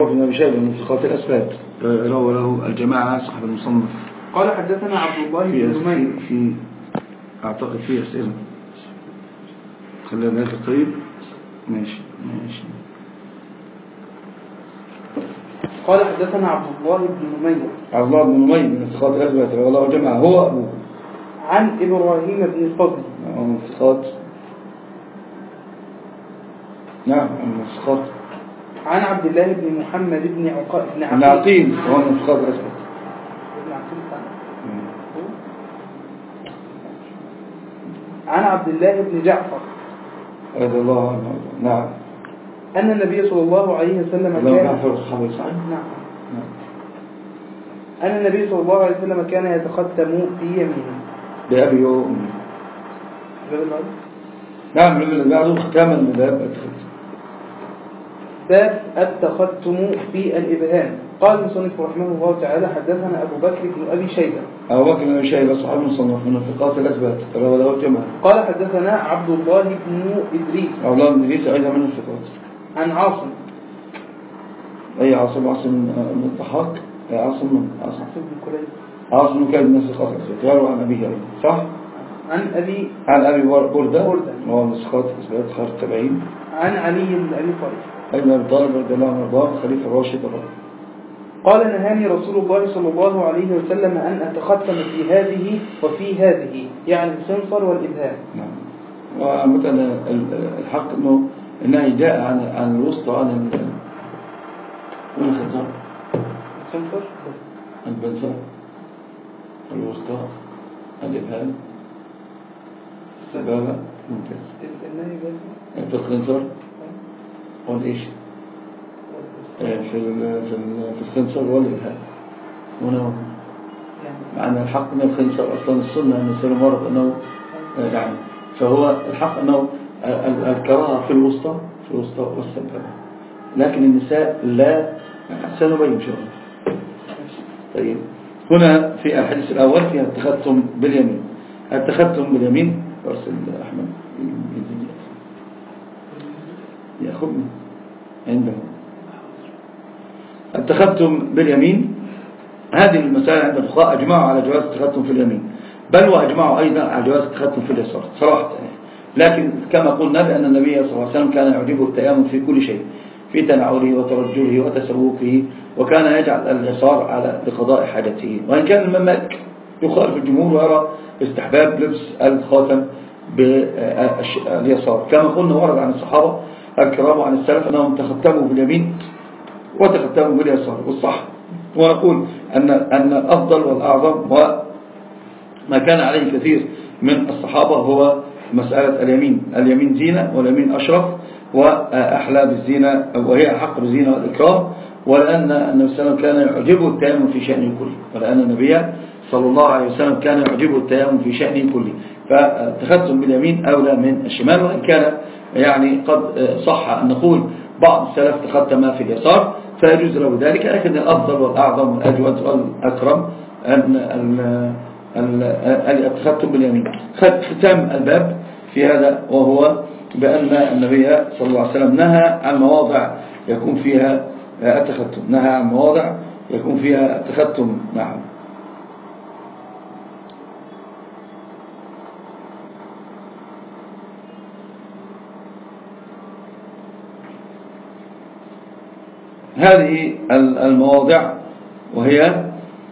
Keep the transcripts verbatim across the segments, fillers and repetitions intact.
بكر بن أبي شيبة من ثقات الأثبات روى له الجماعة صاحب المصنف. قال حدثنا عبد الله بن نمير. في, في أعتقد فيه أسئلة خلينا ذلك طيب. ماشي ماشي. قال حدثنا عبد الله بن نمير. عبد الله بن نمير من ثقات الأثبات روى له الجماعة هو أبوه. عن إبراهيم بن الفضل من ثقات. نعم من ثقات. عن عبد الله بن محمد بن عقيل بن عقيل عقيل وهو من ثقات الأثبات. عن عبد الله بن جعفر رضي الله عنه. نعم. أن النبي صلى الله عليه وسلم كان جعفر الصحابي صحيح. نعم. أن النبي صلى الله عليه وسلم كان يتختم في يمينه بأبي وأمي. نعم اللي بعده ختاما من باب التختم. باب التختم في الإبهام. قال المصنف رحمه الله تعالى حدثنا أبو بكر بن أبي شيبة. أبو بكر بن أبي شيبة صحابي مصنف من ثقات الأثبات روى له الجماعة. قال حدثنا عبد الله بن إدريس. عبد الله بن إدريس أيضا من الثقات. عن عاصم. أي عاصم؟ عاصم من الضحاك. عاصم من عاصم بن كليب. عاصم كان من الثقات الأثبات روى عن أبيه أيضا صح؟ عن أبي عن أبي بردة بردة وهو من الثقات الأثبات خارج التابعين. عن علي بن أبي طالب. أيضا أبي طالب رضي الله عنه وارضاه الخليفة الراشد الرابع. قال نهاني رسول الله صلى الله عليه وسلم أن أتختم في هذه وفي هذه يعني الخنصر والإبهام. نعم. ومثلا الحق أنه النهي جاء عن عن الوسطى عن الخنصر الخنصر البنصر الوسطى الإبهام السبابة ممتاز. النهي جاء في الخنصر والإيش في في في الخنصر والإبهام هنا معنى الحق من الخنصر أصلا السنة أن يصير مرض أنه يعني فهو الحق أنه الكراهة في الوسطى في الوسطى والسبابة لكن النساء لا سنبين إن شاء الله. طيب هنا في الحديث الأول فيها التختم باليمين. التختم باليمين أرسل أحمد يأخذني عنده. التختم باليمين هذه المسائل عند الفقهاء أجمعوا على جواز التختم في اليمين بل وأجمعوا أيضا على جواز التختم في اليسار صراحة. لكن كما قلنا بأن النبي صلى الله عليه وسلم كان يعجبه التيامن في كل شيء في تنعله وترجله وتسوقه وكان يجعل اليسار على لقضاء حاجته وإن كان الإمام مالك يخالف الجمهور ويرى استحباب لبس الخاتم باليسار كما قلنا ورد عن الصحابة الكرام وعن السلف أنهم تختموا باليمين وتختموا باليسار والصح. ونقول أن أن الأفضل والأعظم وما كان عليه كثير من الصحابة هو مسألة اليمين. اليمين زينة واليمين أشرف وأحلى بالزينة وهي أحق بالزينة والإكرام ولأن النبي صلى الله عليه وسلم كان يعجبه التيامن في شأنه كله ولأن النبي صلى الله عليه وسلم كان يعجبه التيامن في شأنه كله فالتختم باليمين أولى من الشمال وإن كان يعني قد صح أن نقول بعض السلف تختم في اليسار فيجوز له ذلك لكن الأفضل والأعظم والأجود والأكرم أن التختم باليمين. ختام الباب في هذا وهو بأن النبي صلى الله عليه وسلم نهى عن مواضع يكون فيها التختم نهى عن مواضع يكون فيها التختم. نعم. هذه المواضع وهي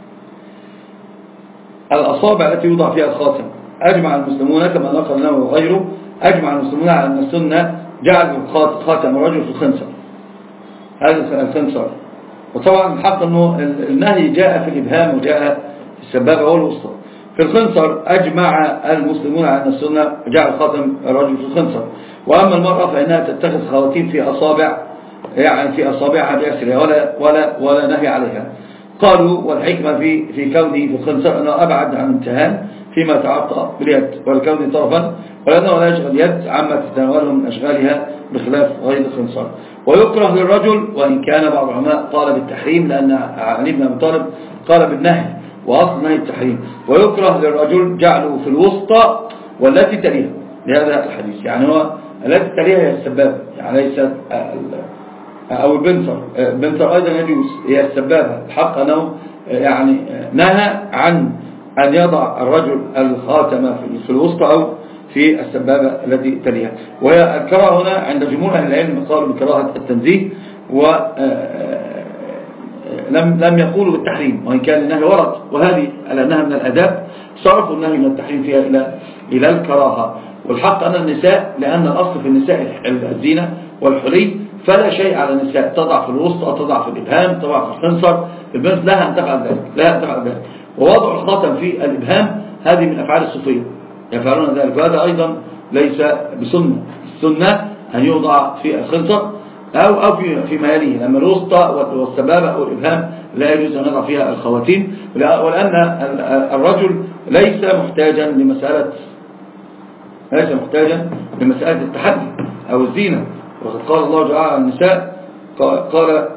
الأصابع التي يوضع فيها الخاتم. أجمع المسلمون كما نقل له وغيره أجمع المسلمون على أن السنة جعل خاتم الرجل في الخنصر هذا الخنصر. وطبعا الحق أنه النهي جاء في الإبهام وجاء في السبابة والوسطى. في الخنصر أجمع المسلمون على أن السنة جعل خاتم الرجل في الخنصر. وأما المرأة فإنها تتخذ خواتيم في أصابع يعني في أصابعها بأسرها ولا, ولا, ولا نهي عليها. قالوا والحكمة في, في كونه في الخنصر أنه أبعد عن امتهان فيما تعطى باليد والكون طرفا ولأنه لا يشغل يد عما تتناوله من أشغالها بخلاف غير الخنصر. ويكره للرجل وإن كان بعض العلماء قال بالتحريم لأن علي بن أبي طالب قال بالنهي وأصل نهي التحريم. ويكره للرجل جعله في الوسطى والتي تليها لهذا الحديث يعني هو التي تليها هي السبابة يعني ليست أو البنتر البنتر أيضا يجوز، هي السبابة. الحق أنه يعني نهى عن أن يضع الرجل الخاتم في الوسطى أو في السبابة التي تليها. وهي الكراهة هنا عند جمهور أهل العلم قالوا بكراهة التنزيه، ولم لم يقولوا بالتحريم، وإن كان النهي ورد، وهذه لأنها من الأداب صرفوا النهي من التحريم فيها إلى إلى الكراهة. والحق أن النساء، لأن الأصل في النساء الزينة والحلي، فلا شيء على النساء تضع في الوسط أو تضع في الإبهام، تضع في الخنصر، في البنت لها أن تفعل ذلك، لها أن تفعل ذلك. ووضع الخاتم في الإبهام هذه من أفعال الصوفية يفعلون ذلك، وهذا أيضا ليس بسنة. السنة أن يوضع في الخنصر أو أو في في ما يليه، لما الوسطى والسبابة أو الإبهام لا يجوز أن يضع فيها الخواتيم، ولأن الرجل ليس محتاجا لمسألة ليس محتاجا لمسألة التحدي أو الزينة. وقد قال الله تعالى عن النساء، قال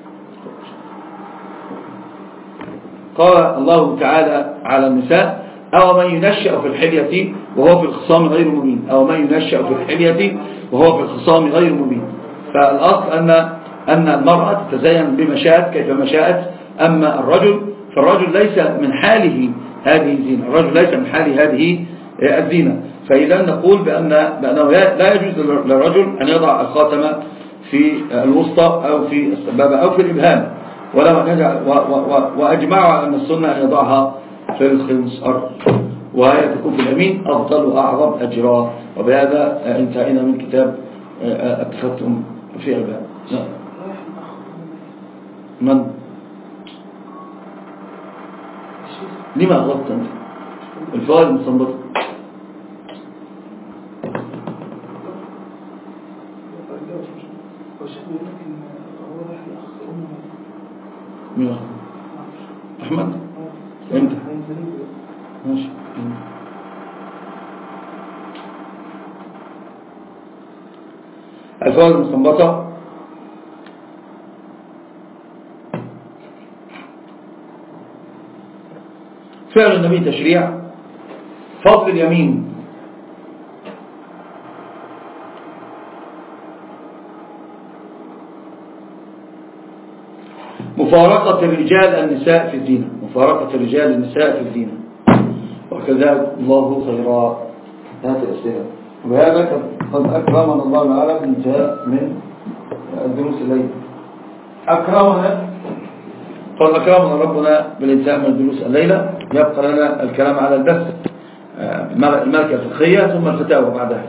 قال الله تعالى على النساء: أو من ينشأ في الحلية وهو في الخصام غير مبين، أو من ينشأ في الحلية وهو في الخصام غير مبين. فالأصل أن أن المرأة تتزين بما شاءت كيفما شاءت، أما الرجل فالرجل ليس من حاله هذه الزينة، الرجل ليس من حاله هذه الزينة. فإذا نقول بأن بأنه لا يجوز للرجل أن يضع الخاتم في الوسطى أو في السبابة أو في الإبهام، وأجمعوا على أن السنة أن يضعها في الخنصر، وهي تكون في اليمين أفضل وأعظم أجرا. وبهذا انتهينا من كتاب التختم في الباب. من لما أغلطت أنت الفوائد المستنبطة؟ مين أحمد؟ امتى؟ ماشي. الفوائد المستنبطة: فعل النبي تشريع، فضل اليمين، مفارقة الرجال النساء في الزينة، مفارقة الرجال النساء في الزينة، وكذلك الله خيرا. هذه الأسئلة، وهذا قد أكرمنا الله تعالى بانتهاء من الدروس الليلة. أكرمنا قد أكرمنا ربنا بالانتهاء من الدروس الليلة. يبقى لنا الكلام على البث، الملكة الفقهية، ثم الفتاوى بعدها.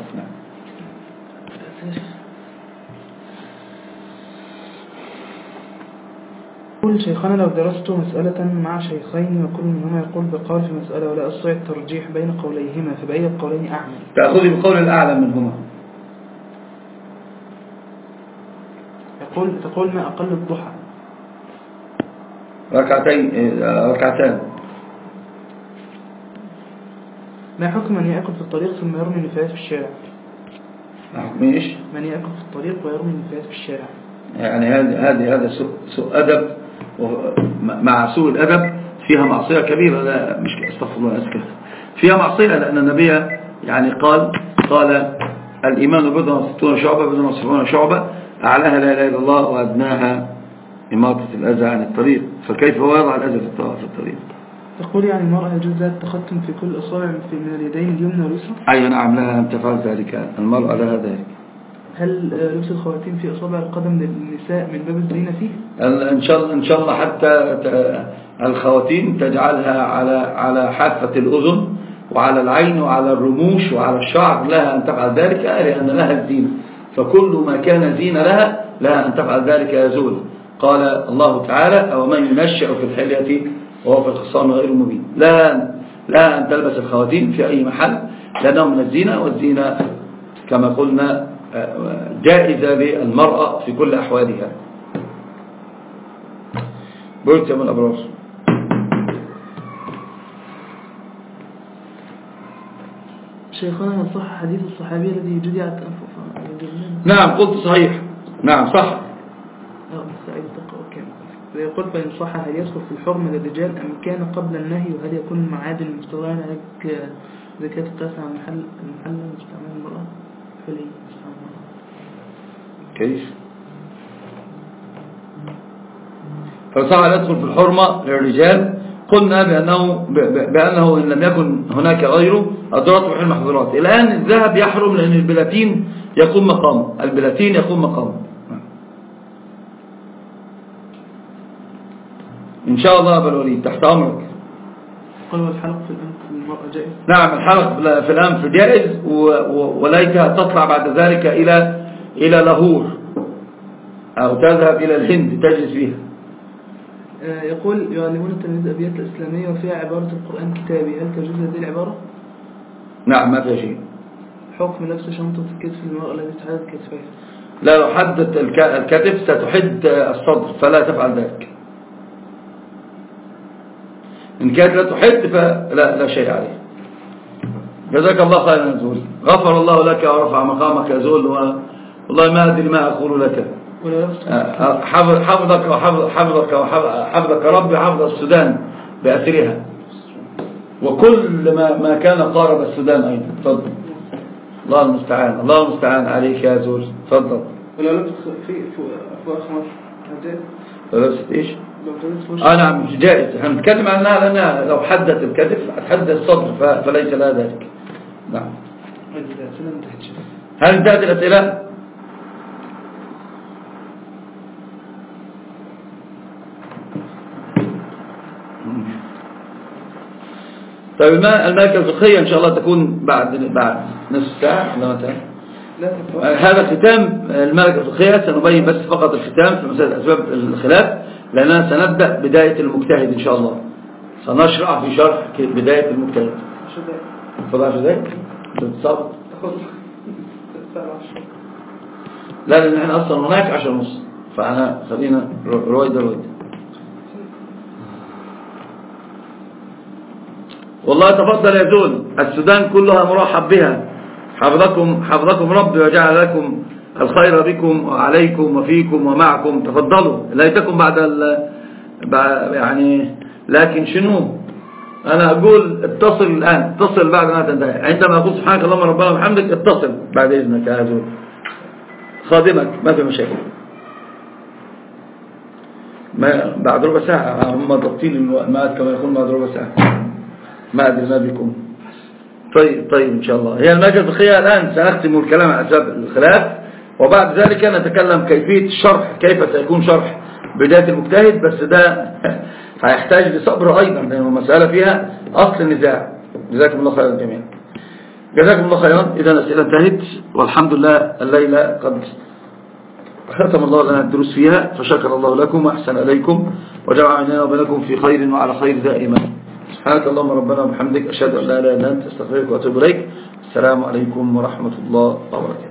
يقول شيخنا: لو درست مسألة مع شيخين وكل منهما يقول بقول في مسألة ولا أستطيع الترجيح بين قوليهما، فبأي القولين أعمل؟ تأخذي بقول الأعلى منهما. يقول تقول ما أقل الضحى ركعتين ركعتان. ما حكم من يأكل في الطريق ثم يرمي النفايات في الشارع؟ ماشي. من يأكل في الطريق ويرمي النفايات في الشارع، يعني هذه هذه هذا سوء أدب، مع سوء الأدب فيها معصية كبيرة. لا مش استغفر الله أذكر فيها معصية، لأن النبي يعني قال قال الإيمان بضع وستون شعبة، بضع وسبعون شعبة، أعلاها لا إله إلا الله وأدناها إماطة الأذى عن الطريق. فكيف هو يضع الأذى في الطريق؟ تقول يعني المرأة يجوز لها التختم في كل أصابع من اليدين اليمنى واليسرى؟ أي نعم، لها أن تفعل ذلك، المرأة لها ذلك. هل لبس الخواتيم في أصابع القدم للنساء من باب الزينة فيه؟ إن شاء الله إن شاء الله حتى الخواتيم تجعلها على على حافة الأذن وعلى العين وعلى الرموش وعلى الشعر، لها أن تفعل ذلك، لأن لها الزينة. فكل ما كان زينة لها لها أن تفعل ذلك يزول. قال الله تعالى: أو من ينشأ في الحلية وهو في الخصام غير مبين. لا لا أن تلبس الخواتيم في أي محل، لأنه من الزينة، والزينة كما قلنا جائزة للمرأة في كل أحوالها. بيت من الأبرار. شيخنا: هل صح حديث الصحابي الذي جدع التنفق؟ نعم قلت صحيح، نعم صح. يقول: فإن صح هل يدخل في الحرم للرجال أم كان قبل النهي؟ وهل يكون المعادن المستغلة عليك زكاة التاسع المحل المحل مستعمل المرأة حلي مستعمل المرأة؟ كيف؟ فصح أن يدخل في الحرمة للرجال. قلنا بأنه, بأنه إن لم يكن هناك غيره الضرورات تبيح المحظورات. الآن الذهب يحرم لأن البلاتين يقوم مقام البلاتين يقوم مقام إن شاء الله. أبا الوليد تحت أمرك. قالوا الحلق في الأنف المرأة جائز؟ نعم الحلق في الأنف جائز، وليتها تطلع بعد ذلك إلى إلى لاهور أو تذهب إلى الهند تجلس فيها. يقول يعلمون التلاميذ الأبيات الإسلامية وفيها عبارة القرآن كتابي، هل تجوز هذه العبارة؟ نعم ما فيها شيء. حكم لبس شنطة الكتف للمرأة التي تحدد كتفها؟ لا، لو حدت الكتف ستحد الصدر فلا تفعل ذلك. إن كانت لا تحد فلا لا شيء عليه. جزاك الله خيرا يا زول، غفر الله لك ورفع مقامك يا زول، والله ما أدري ما أقول لك. حفظك وحفظ حفظك وحفظك ربي حفظ السودان بأسرها وكل ما ما كان قارب السودان أيضا. تفضل. الله المستعان، الله المستعان عليك يا زول. تفضل. ولو لبس في فوق خمر جائز؟ لو لبست ايش؟ اه نعم جائز. احنا بنتكلم عنها لانها لو حدت الكتف هتحدد الصدر فليس لها ذلك. نعم. هل انتهت الأسئلة؟ طيب الملكة الفقهية إن شاء الله تكون بعد بعد نصف ساعة ولا متى؟ هذا ختام الملكة الفقهية، سنبين بس فقط الختام في مسألة أسباب الخلاف، لأننا سنبدأ بداية المجتهد إن شاء الله. سنشرع في شرح بداية المجتهد. فضع عشر دقائق؟ تتصابط؟ لا لأن احنا أصلا هناك عشر ونص، فأنا خلينا رويدة رويدة. والله تفضل يا زول، السودان كلها مرحب بها. حفظكم حفظكم ربي وجعل لكم الخير بكم وعليكم وفيكم ومعكم. تفضلوا ليتكم بعد ال... يعني لكن شنو أنا أقول اتصل الآن، اتصل بعد ما تنتهي. عندما أقول سبحانك اللهم ربنا وبحمدك اتصل بعد إذنك يا زول، خادمك ما في مشاكل. ما بعد ربع ساعة هم ضبطين الماء كما يقول بعد ربع ساعة، ما أدري ما بكم. طيب طيب إن شاء الله. هي الملكة الفقهية الآن سنختم الكلام عن أسباب الخلاف، وبعد ذلك نتكلم كيفية الشرح، كيف سيكون شرح بداية المجتهد، بس ده هيحتاج لصبر أيضا لأنه مسألة فيها أصل النزاع. جزاكم الله خيرا جميعا. جزاكم الله خيرا. إذا الأسئلة انتهت والحمد لله الليلة قد ختم الله لنا الدروس فيها، فشكر الله لكم وأحسن إليكم وجمع بيننا وبينكم في خير وعلى خير دائما. سبحانك اللهم ربنا وبحمدك أشهد أن لا إله إلا أنت أستغفرك وأتوب إليك. السلام عليكم ورحمة الله وبركاته.